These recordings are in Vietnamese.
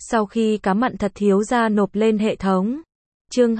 Sau khi cá mặn thật thiếu ra nộp lên hệ thống. Chương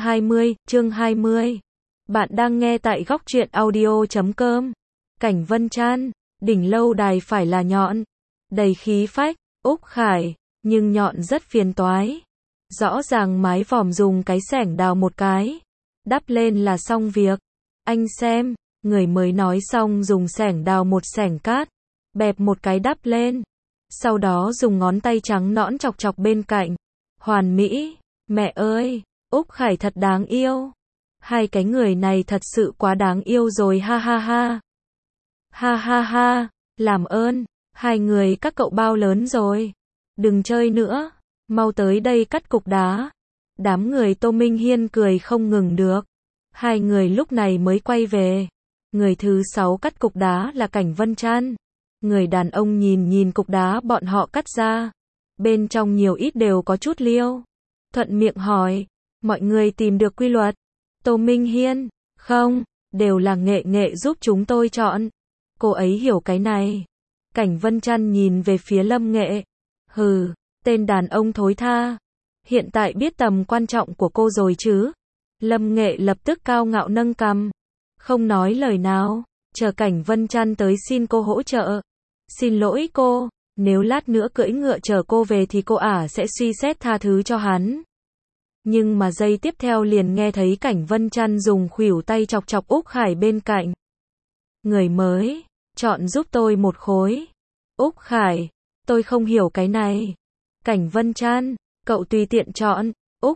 20. Bạn đang nghe tại góc truyện audio.com. Cảnh Vân Chan, đỉnh lâu đài phải là nhọn, đầy khí phách, Úc Khải, nhưng nhọn rất phiền toái. Rõ ràng mái vòm dùng cái xẻng đào một cái, đắp lên là xong việc. Anh xem, người mới nói xong dùng xẻng đào một xẻng cát, bẹp một cái đắp lên. Sau đó dùng ngón tay trắng nõn chọc chọc bên cạnh. Hoàn mỹ, mẹ ơi, Úc Khải thật đáng yêu. Hai cái người này thật sự quá đáng yêu rồi, ha ha ha. Ha ha ha, làm ơn, hai người các cậu bao lớn rồi. Đừng chơi nữa, mau tới đây cắt cục đá. Đám người Tô Minh Hiên cười không ngừng được. Hai người lúc này mới quay về. Người thứ 6 cắt cục đá là Cảnh Vân Chan. Người đàn ông nhìn cục đá bọn họ cắt ra. Bên trong nhiều ít đều có chút liêu. Thuận miệng hỏi, mọi người tìm được quy luật? Tô Minh Hiên, không, đều là nghệ giúp chúng tôi chọn. Cô ấy hiểu cái này. Cảnh Vân Chan nhìn về phía Lâm Nghệ. Hừ, tên đàn ông thối tha. Hiện tại biết tầm quan trọng của cô rồi chứ? Lâm Nghệ lập tức cao ngạo nâng cằm. Không nói lời nào, chờ Cảnh Vân Chan tới xin cô hỗ trợ. Xin lỗi cô, nếu lát nữa cưỡi ngựa chở cô về thì cô sẽ suy xét tha thứ cho hắn. Nhưng mà giây tiếp theo liền nghe thấy Cảnh Vân Chan dùng khuỷu tay chọc chọc Úc Khải bên cạnh. Người mới, chọn giúp tôi một khối. Úc Khải, tôi không hiểu cái này. Cảnh Vân Chan, cậu tùy tiện chọn.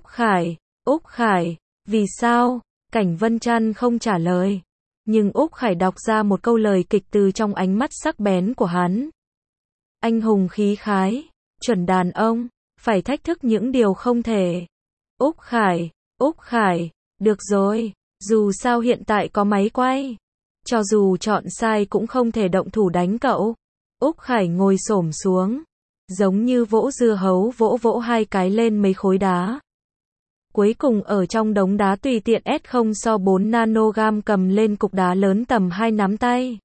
Úc Khải, vì sao? Cảnh Vân Chan không trả lời. Nhưng Úc Khải đọc ra một câu lời kịch từ trong ánh mắt sắc bén của hắn. Anh hùng khí khái, chuẩn đàn ông, phải thách thức những điều không thể. Úc Khải, được rồi, dù sao hiện tại có máy quay. Cho dù chọn sai cũng không thể động thủ đánh cậu. Úc Khải ngồi xổm xuống, giống như vỗ dưa hấu vỗ hai cái lên mấy khối đá. Cuối cùng ở trong đống đá tùy tiện S0/4 nanogam cầm lên cục đá lớn tầm 2 nắm tay.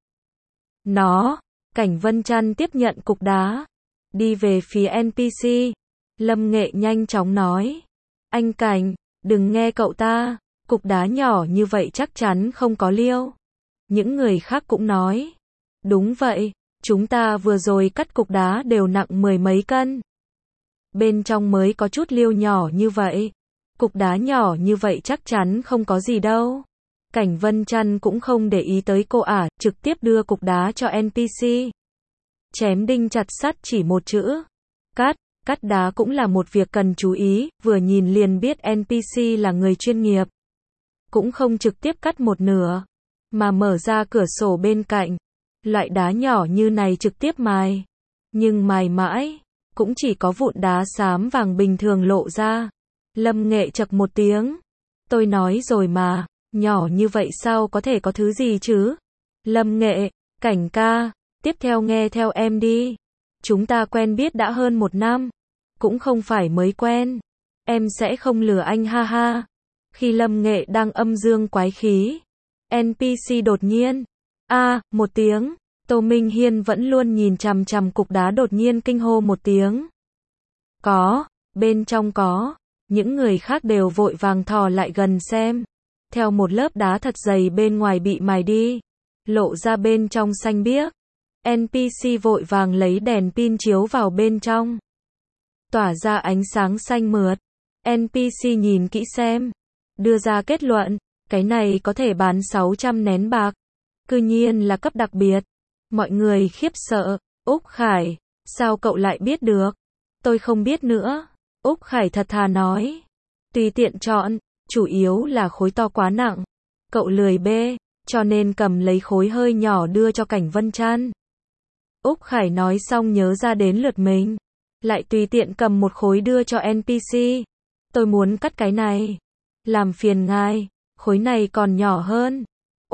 Cảnh Vân Chan tiếp nhận cục đá, đi về phía NPC. Lâm Nghệ nhanh chóng nói, anh Cảnh, đừng nghe cậu ta, cục đá nhỏ như vậy chắc chắn không có liêu. Những người khác cũng nói, đúng vậy, chúng ta vừa rồi cắt cục đá đều nặng 10 mấy cân. Bên trong mới có chút liêu nhỏ như vậy. Cục đá nhỏ như vậy chắc chắn không có gì đâu. Cảnh Vân Chan cũng không để ý tới cô trực tiếp đưa cục đá cho NPC. Chém đinh chặt sắt chỉ một chữ. Cắt đá cũng là một việc cần chú ý, vừa nhìn liền biết NPC là người chuyên nghiệp. Cũng không trực tiếp cắt một nửa, mà mở ra cửa sổ bên cạnh. Loại đá nhỏ như này trực tiếp mài. Nhưng mài mãi, cũng chỉ có vụn đá xám vàng bình thường lộ ra. Lâm Nghệ chậc một tiếng. Tôi nói rồi mà, nhỏ như vậy sao có thể có thứ gì chứ? Lâm Nghệ, Cảnh ca, tiếp theo nghe theo em đi. Chúng ta quen biết đã hơn 1 năm. Cũng không phải mới quen. Em sẽ không lừa anh, ha ha. Khi Lâm Nghệ đang âm dương quái khí, NPC đột nhiên. Một tiếng. Tô Minh Hiên vẫn luôn nhìn chằm chằm cục đá đột nhiên kinh hô một tiếng. Bên trong có. Những người khác đều vội vàng thò lại gần xem. Theo một lớp đá thật dày bên ngoài bị mài đi, lộ ra bên trong xanh biếc. NPC vội vàng lấy đèn pin chiếu vào bên trong. Tỏa ra ánh sáng xanh mượt. NPC nhìn kỹ xem. Đưa ra kết luận, cái này có thể bán 600 nén bạc. Cư nhiên là cấp đặc biệt. Mọi người khiếp sợ. Úc Khải, sao cậu lại biết được? Tôi không biết nữa. Úc Khải thật thà nói. Tùy tiện chọn, chủ yếu là khối to quá nặng. Cậu lười bê, cho nên cầm lấy khối hơi nhỏ đưa cho Cảnh Vân Chan. Úc Khải nói xong nhớ ra đến lượt mình. Lại tùy tiện cầm một khối đưa cho NPC. Tôi muốn cắt cái này. Làm phiền ngài, khối này còn nhỏ hơn.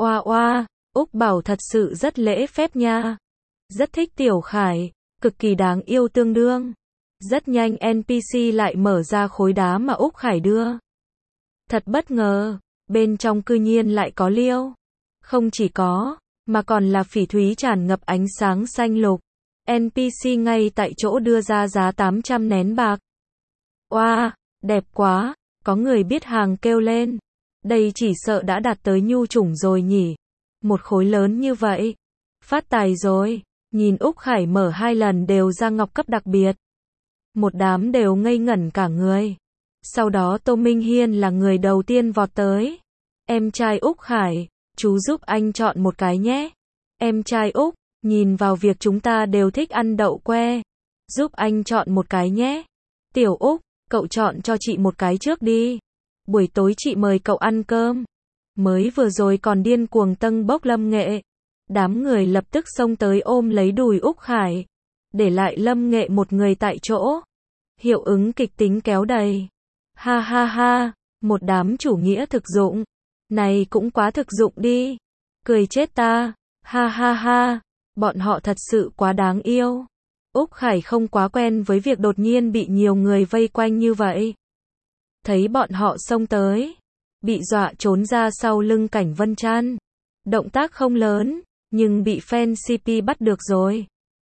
Úc bảo thật sự rất lễ phép nha. Rất thích Tiểu Khải, cực kỳ đáng yêu tương đương. Rất nhanh NPC lại mở ra khối đá mà Úc Khải đưa. Thật bất ngờ, bên trong cư nhiên lại có liêu. Không chỉ có, mà còn là phỉ thúy tràn ngập ánh sáng xanh lục. NPC ngay tại chỗ đưa ra giá 800 nén bạc. Oa, đẹp quá, có người biết hàng kêu lên. Đây chỉ sợ đã đạt tới nhu chủng rồi nhỉ. Một khối lớn như vậy. Phát tài rồi. Nhìn Úc Khải mở 2 lần đều ra ngọc cấp đặc biệt. Một đám đều ngây ngẩn cả người. Sau đó Tô Minh Hiên là người đầu tiên vọt tới. Em trai Úc Khải, chú giúp anh chọn một cái nhé. Em trai Úc, nhìn vào việc chúng ta đều thích ăn đậu que. Giúp anh chọn một cái nhé. Tiểu Úc, cậu chọn cho chị một cái trước đi. Buổi tối chị mời cậu ăn cơm. Mới vừa rồi còn điên cuồng tâng bốc Lâm Nghệ. Đám người lập tức xông tới ôm lấy đùi Úc Khải. Để lại Lâm Nghệ một người tại chỗ. Hiệu ứng kịch tính kéo đầy. Ha ha ha, một đám chủ nghĩa thực dụng. Này cũng quá thực dụng đi. Cười chết ta. Ha ha ha, bọn họ thật sự quá đáng yêu. Úc Khải không quá quen với việc đột nhiên bị nhiều người vây quanh như vậy. Thấy bọn họ xông tới, bị dọa trốn ra sau lưng Cảnh Vân Trăn. Động tác không lớn, nhưng bị fan CP bắt được rồi.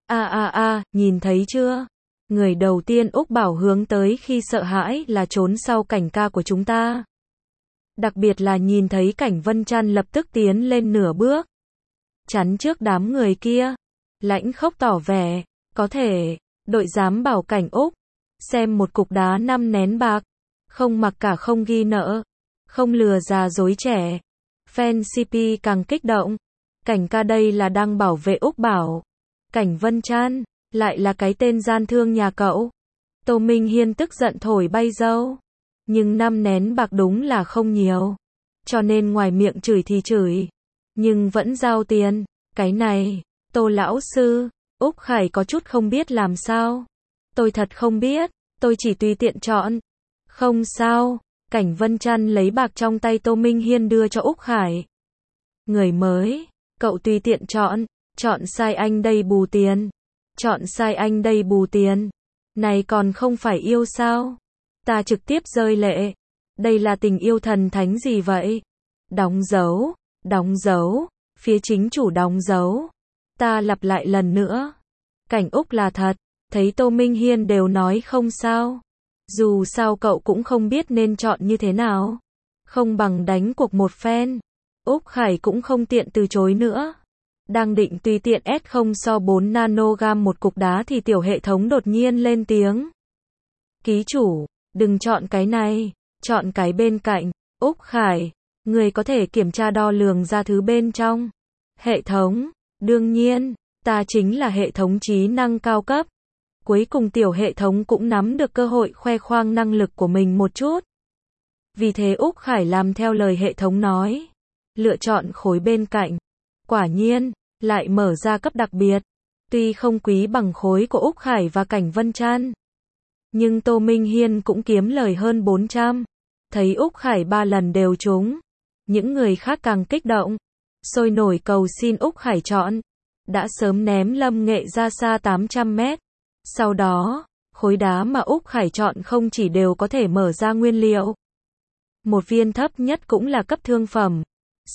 Nhìn thấy chưa? Người đầu tiên Úc Bảo hướng tới khi sợ hãi là trốn sau Cảnh ca của chúng ta. Đặc biệt là nhìn thấy Cảnh Vân Trăn lập tức tiến lên nửa bước. Chắn trước đám người kia. Lãnh khốc tỏ vẻ, có thể, đội dám bảo Cảnh Úc. Xem một cục đá 5 nén bạc. Không mặc cả không ghi nợ. Không lừa già dối trẻ. Fan CP càng kích động. Cảnh ca đây là đang bảo vệ Úc Bảo. Cảnh Vân Trăn, lại là cái tên gian thương nhà cậu. Tô Minh Hiên tức giận thổi bay dâu. Nhưng 5 nén bạc đúng là không nhiều. Cho nên ngoài miệng chửi thì chửi. Nhưng vẫn giao tiền. Cái này, Tô lão sư, Úc Khải có chút không biết làm sao. Tôi thật không biết, tôi chỉ tùy tiện chọn. Không sao, Cảnh Vân Trăn lấy bạc trong tay Tô Minh Hiên đưa cho Úc Khải. Người mới, cậu tùy tiện chọn sai anh đây bù tiền. Chọn sai anh đây bù tiền. Này còn không phải yêu sao? Ta trực tiếp rơi lệ. Đây là tình yêu thần thánh gì vậy? Đóng dấu, phía chính chủ đóng dấu. Ta lặp lại lần nữa. Cảnh Úc là thật, thấy Tô Minh Hiên đều nói không sao. Dù sao cậu cũng không biết nên chọn như thế nào. Không bằng đánh cuộc một phen. Úc Khải cũng không tiện từ chối nữa. Đang định tùy tiện S0 so 4 nanogam một cục đá thì tiểu hệ thống đột nhiên lên tiếng. Ký chủ, đừng chọn cái này, chọn cái bên cạnh. Úc Khải, người có thể kiểm tra đo lường ra thứ bên trong. Hệ thống, đương nhiên, ta chính là hệ thống trí năng cao cấp. Cuối cùng tiểu hệ thống cũng nắm được cơ hội khoe khoang năng lực của mình một chút. Vì thế Úc Khải làm theo lời hệ thống nói. Lựa chọn khối bên cạnh. Quả nhiên, lại mở ra cấp đặc biệt. Tuy không quý bằng khối của Úc Khải và Cảnh Vân Trăn. Nhưng Tô Minh Hiên cũng kiếm lời hơn 400. Thấy Úc Khải 3 lần đều trúng. Những người khác càng kích động. Sôi nổi cầu xin Úc Khải chọn. Đã sớm ném Lâm Nghệ ra xa 800 mét. Sau đó, khối đá mà Úc Khải chọn không chỉ đều có thể mở ra nguyên liệu. Một viên thấp nhất cũng là cấp thương phẩm.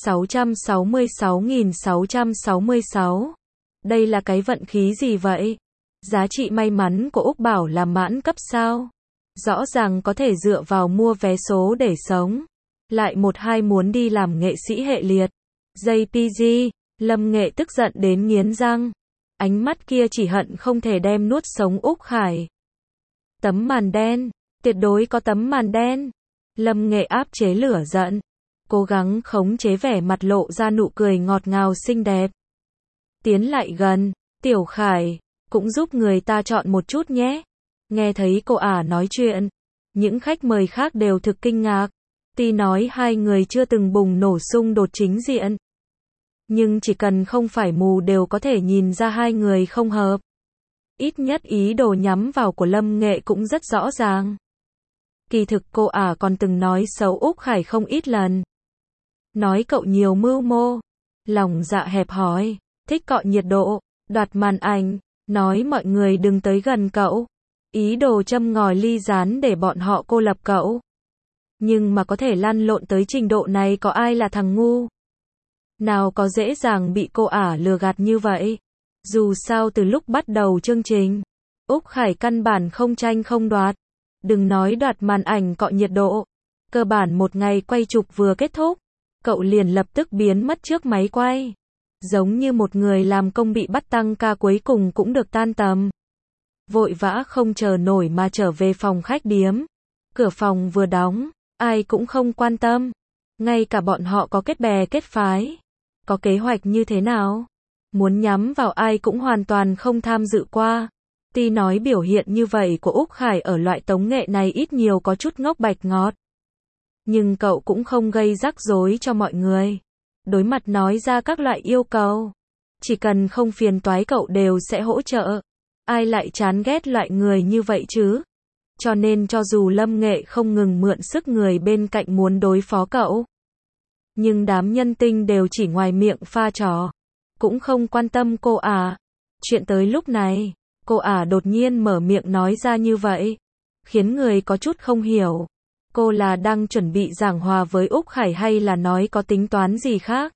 666.666. Đây là cái vận khí gì vậy? Giá trị may mắn của Úc Bảo là mãn cấp sao? Rõ ràng có thể dựa vào mua vé số để sống. Lại một hai muốn đi làm nghệ sĩ hệ liệt. JPG, Lâm Nghệ tức giận đến nghiến răng. Ánh mắt kia chỉ hận không thể đem nuốt sống Úc Khải. Tấm màn đen, tuyệt đối có tấm màn đen. Lâm Nghệ áp chế lửa giận. Cố gắng khống chế vẻ mặt lộ ra nụ cười ngọt ngào xinh đẹp. Tiến lại gần, Tiểu Khải, cũng giúp người ta chọn một chút nhé. Nghe thấy cô ả nói chuyện, những khách mời khác đều thực kinh ngạc. Tuy nói hai người chưa từng bùng nổ xung đột chính diện. Nhưng chỉ cần không phải mù đều có thể nhìn ra hai người không hợp. Ít nhất ý đồ nhắm vào của Lâm Nghệ cũng rất rõ ràng. Kỳ thực cô ả còn từng nói xấu Úc Khải không ít lần. Nói cậu nhiều mưu mô, lòng dạ hẹp hòi, thích cọ nhiệt độ, đoạt màn ảnh, nói mọi người đừng tới gần cậu. Ý đồ châm ngòi ly gián để bọn họ cô lập cậu. Nhưng mà có thể lăn lộn tới trình độ này có ai là thằng ngu? Nào có dễ dàng bị cô ả lừa gạt như vậy. Dù sao từ lúc bắt đầu chương trình, Úc Khải căn bản không tranh không đoạt. Đừng nói đoạt màn ảnh cọ nhiệt độ. Cơ bản một ngày quay chụp vừa kết thúc, cậu liền lập tức biến mất trước máy quay. Giống như một người làm công bị bắt tăng ca cuối cùng cũng được tan tầm. Vội vã không chờ nổi mà trở về phòng khách điếm. Cửa phòng vừa đóng, ai cũng không quan tâm. Ngay cả bọn họ có kết bè kết phái, có kế hoạch như thế nào, muốn nhắm vào ai cũng hoàn toàn không tham dự qua. Tuy nói biểu hiện như vậy của Úc Khải ở loại tống nghệ này ít nhiều có chút ngốc bạch ngọt. Nhưng cậu cũng không gây rắc rối cho mọi người. Đối mặt nói ra các loại yêu cầu. Chỉ cần không phiền toái cậu đều sẽ hỗ trợ. Ai lại chán ghét loại người như vậy chứ? Cho nên cho dù Lâm Nghệ không ngừng mượn sức người bên cạnh muốn đối phó cậu, nhưng đám nhân tinh đều chỉ ngoài miệng pha trò, cũng không quan tâm cô ả. Chuyện tới lúc này, cô ả đột nhiên mở miệng nói ra như vậy, khiến người có chút không hiểu. Cô là đang chuẩn bị giảng hòa với Úc Khải hay là nói có tính toán gì khác?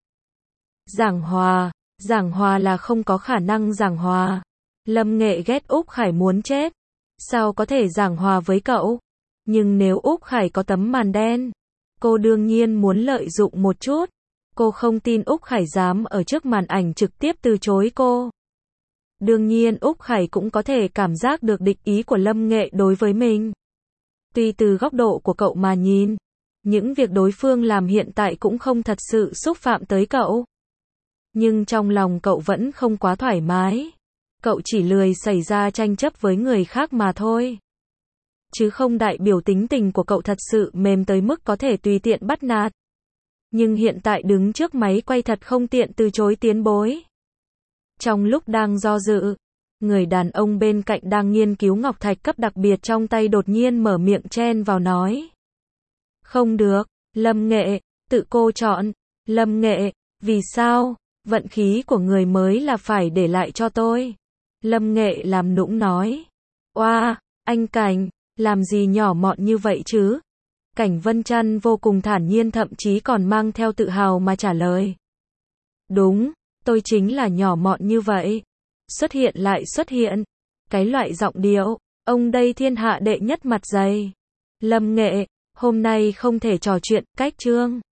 Giảng hòa là không có khả năng giảng hòa. Lâm Nghệ ghét Úc Khải muốn chết. Sao có thể giảng hòa với cậu? Nhưng nếu Úc Khải có tấm màn đen, cô đương nhiên muốn lợi dụng một chút. Cô không tin Úc Khải dám ở trước màn ảnh trực tiếp từ chối cô. Đương nhiên Úc Khải cũng có thể cảm giác được địch ý của Lâm Nghệ đối với mình. Tuy từ góc độ của cậu mà nhìn, những việc đối phương làm hiện tại cũng không thật sự xúc phạm tới cậu. Nhưng trong lòng cậu vẫn không quá thoải mái. Cậu chỉ lười xảy ra tranh chấp với người khác mà thôi. Chứ không đại biểu tính tình của cậu thật sự mềm tới mức có thể tùy tiện bắt nạt. Nhưng hiện tại đứng trước máy quay thật không tiện từ chối tiến bối. Trong lúc đang do dự, người đàn ông bên cạnh đang nghiên cứu ngọc thạch cấp đặc biệt trong tay đột nhiên mở miệng chen vào nói. Không được, Lâm Nghệ, tự cô chọn. Lâm Nghệ, vì sao? Vận khí của người mới là phải để lại cho tôi. Lâm Nghệ làm nũng nói. Oa, anh Cảnh, làm gì nhỏ mọn như vậy chứ? Cảnh Vân Trăn vô cùng thản nhiên thậm chí còn mang theo tự hào mà trả lời. Đúng, tôi chính là nhỏ mọn như vậy. Xuất hiện lại xuất hiện. Cái loại giọng điệu, ông đây thiên hạ đệ nhất mặt dày. Lâm Nghệ, hôm nay không thể trò chuyện, cách chương.